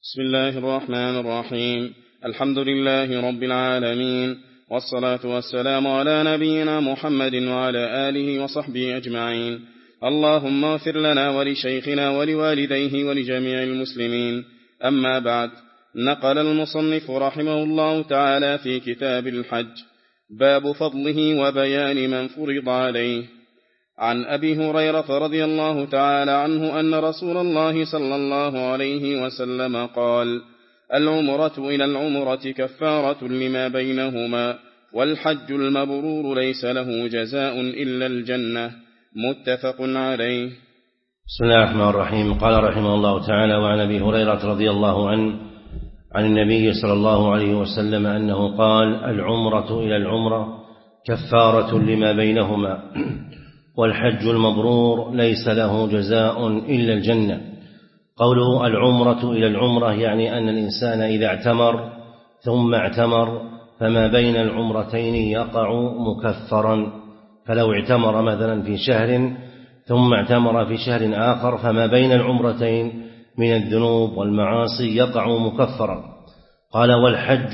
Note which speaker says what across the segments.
Speaker 1: بسم الله الرحمن الرحيم. الحمد لله رب العالمين، والصلاة والسلام على نبينا محمد وعلى آله وصحبه أجمعين. اللهم اغفر لنا ولشيخنا ولوالديه ولجميع المسلمين. أما بعد، نقل المصنف رحمه الله تعالى في كتاب الحج باب فضله وبيان من فرض عليه. عن أبي هريرة رضي الله تعالى عنه أن رسول الله صلى الله عليه وسلم قال: العمرة إلى العمرة كفارة لما بينهما، والحج المبرور ليس له جزاء إلا الجنة. متفق عليه.
Speaker 2: بسم الله الرحمن الرحيم. قال رحمه الله تعالى: وعن أبي هريرة رضي الله عنه عن النبي صلى الله عليه وسلم أنه قال: العمرة إلى العمرة كفارة لما بينهما، والحج المبرور ليس له جزاء إلا الجنة. قوله العمرة إلى العمرة يعني أن الإنسان إذا اعتمر ثم اعتمر فما بين العمرتين يقع مكفرا، فلو اعتمر مثلا في شهر ثم اعتمر في شهر آخر فما بين العمرتين من الذنوب والمعاصي يقع مكفرا. قال: والحج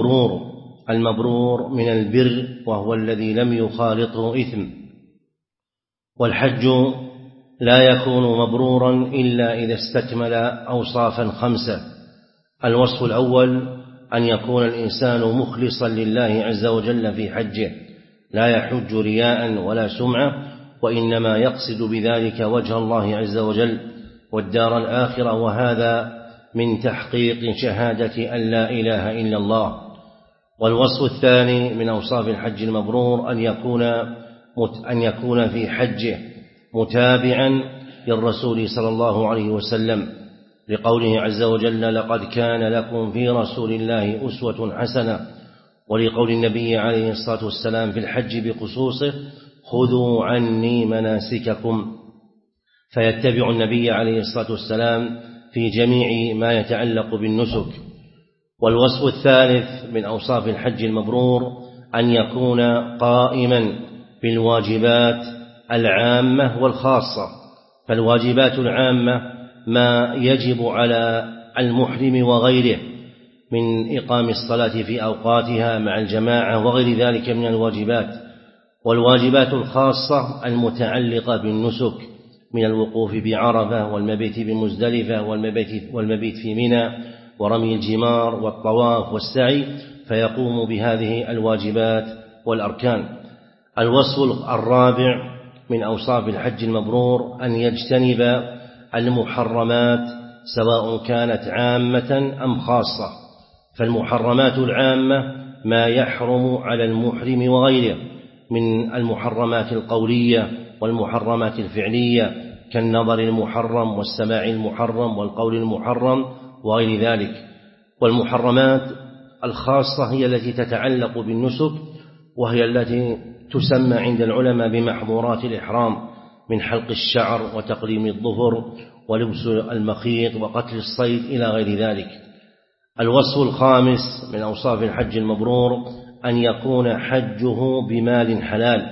Speaker 2: المبرور من البر، وهو الذي لم يخالطه إثم. والحج لا يكون مبرورا إلا إذا استكمل أوصافا 5. الوصف الأول أن يكون الإنسان مخلصا لله عز وجل في حجه، لا يحج رياء ولا سمعة، وإنما يقصد بذلك وجه الله عز وجل والدار الآخرة، وهذا من تحقيق شهادة أن لا إله إلا الله. والوصف الثاني من أوصاف الحج المبرور أن يكون في حجه متابعا للرسول صلى الله عليه وسلم، لقوله عز وجل: لقد كان لكم في رسول الله أسوة حسنة، ولقول النبي عليه الصلاة والسلام في الحج بخصوصه: خذوا عني مناسككم، فيتبع النبي عليه الصلاة والسلام في جميع ما يتعلق بالنسك. والوصف الثالث من أوصاف الحج المبرور أن يكون قائما بالواجبات العامة والخاصة. فالواجبات العامة ما يجب على المحرم وغيره من إقام الصلاة في أوقاتها مع الجماعة وغير ذلك من الواجبات. والواجبات الخاصة المتعلقة بالنسك من الوقوف بعرفة والمبيت بمزدلفة والمبيت في منى ورمي الجمار والطواف والسعي، فيقوم بهذه الواجبات والأركان. الوصف الرابع من أوصاف الحج المبرور أن يجتنب المحرمات سواء كانت عامة أم خاصة. فالمحرمات العامة ما يحرم على المحرم وغيره من المحرمات القولية والمحرمات الفعلية، كالنظر المحرم والسماع المحرم والقول المحرم وغير ذلك. والمحرمات الخاصة هي التي تتعلق بالنسك، وهي التي تسمى عند العلماء بمحظورات الإحرام، من حلق الشعر وتقليم الظفر ولبس المخيط وقتل الصيد إلى غير ذلك. الوصف الخامس من أوصاف الحج المبرور أن يكون حجه بمال حلال.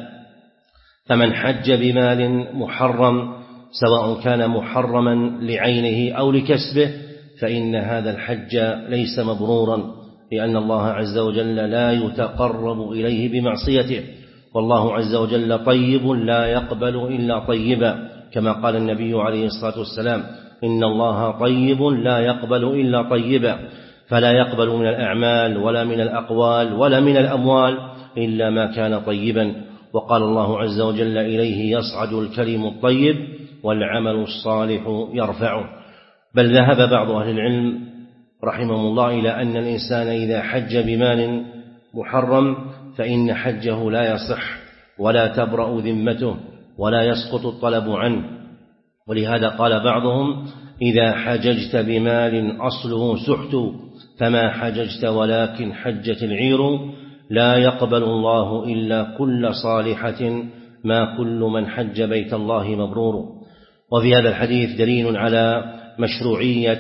Speaker 2: فمن حج بمال محرم سواء كان محرما لعينه أو لكسبه فإن هذا الحج ليس مبرورا، لأن الله عز وجل لا يتقرب إليه بمعصيته، والله عز وجل طيب لا يقبل إلا طيبا، كما قال النبي عليه الصلاة والسلام: إن الله طيب لا يقبل إلا طيبا. فلا يقبل من الأعمال ولا من الأقوال ولا من الأموال إلا ما كان طيبا. وقال الله عز وجل: إليه يصعد الكلم الطيب والعمل الصالح يرفعه. بل ذهب بعض أهل العلم رحمه الله إلى أن الإنسان إذا حج بمال محرم فإن حجه لا يصح ولا تبرأ ذمته ولا يسقط الطلب عنه. ولهذا قال بعضهم: إذا حججت بمال أصله سحت فما حججت ولكن حجت العير، لا يقبل الله إلا كل صالحة، ما كل من حج بيت الله مبرور. وفي هذا الحديث دليل على مشروعية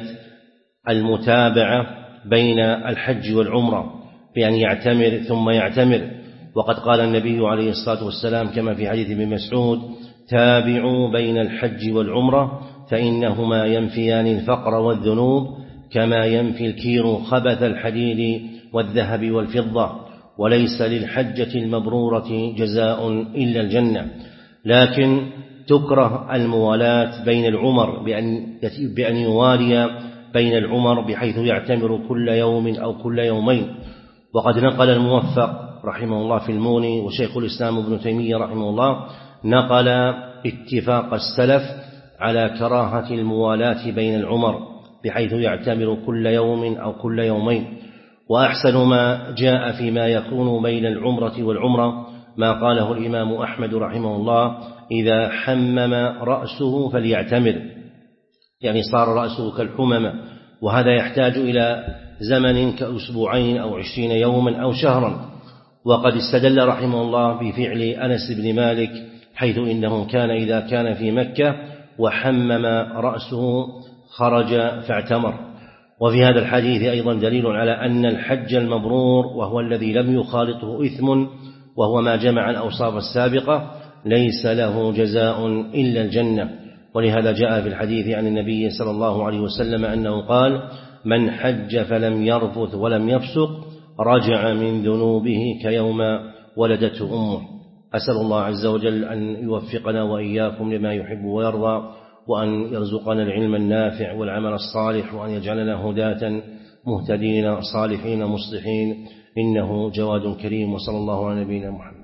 Speaker 2: المتابعة بين الحج والعمرة، بأن يعتمر ثم يعتمر. وقد قال النبي عليه الصلاة والسلام كما في حديث ابن مسعود: تابعوا بين الحج والعمرة فإنهما ينفيان الفقر والذنوب كما ينفي الكير خبث الحديد والذهب والفضة، وليس للحجة المبرورة جزاء إلا الجنة، لكن تكره الموالاة بين العمر بأن يوالي بين العمر بحيث يعتمر كل يوم أو كل يومين. وقد نقل الموفق رحمه الله في المغني وشيخ الإسلام ابن تيمية رحمه الله نقل اتفاق السلف على كراهة الموالاة بين العمر بحيث يعتمر كل يوم أو كل يومين. وأحسن ما جاء فيما يكون بين العمرة والعمرة ما قاله الإمام أحمد رحمه الله: إذا حمم رأسه فليعتمر، يعني صار رأسه كالحمم، وهذا يحتاج إلى زمن كأسبوعين أو 20 يوما أو شهرا. وقد استدل رحمه الله بفعل أنس بن مالك، حيث إنه كان إذا كان في مكة وحمم رأسه خرج فاعتمر. وفي هذا الحديث أيضا دليل على أن الحج المبرور، وهو الذي لم يخالطه إثم وهو ما جمع الأوصاف السابقة، ليس له جزاء إلا الجنة. ولهذا جاء في الحديث عن النبي صلى الله عليه وسلم أنه قال: من حج فلم يرفث ولم يفسق رجع من ذنوبه كيوم ولدته أمه. أسأل الله عز وجل أن يوفقنا وإياكم لما يحب ويرضى، وأن يرزقنا العلم النافع والعمل الصالح، وأن يجعلنا هداة مهتدين صالحين مصلحين، إنه جواد كريم. وصلى الله على نبينا محمد.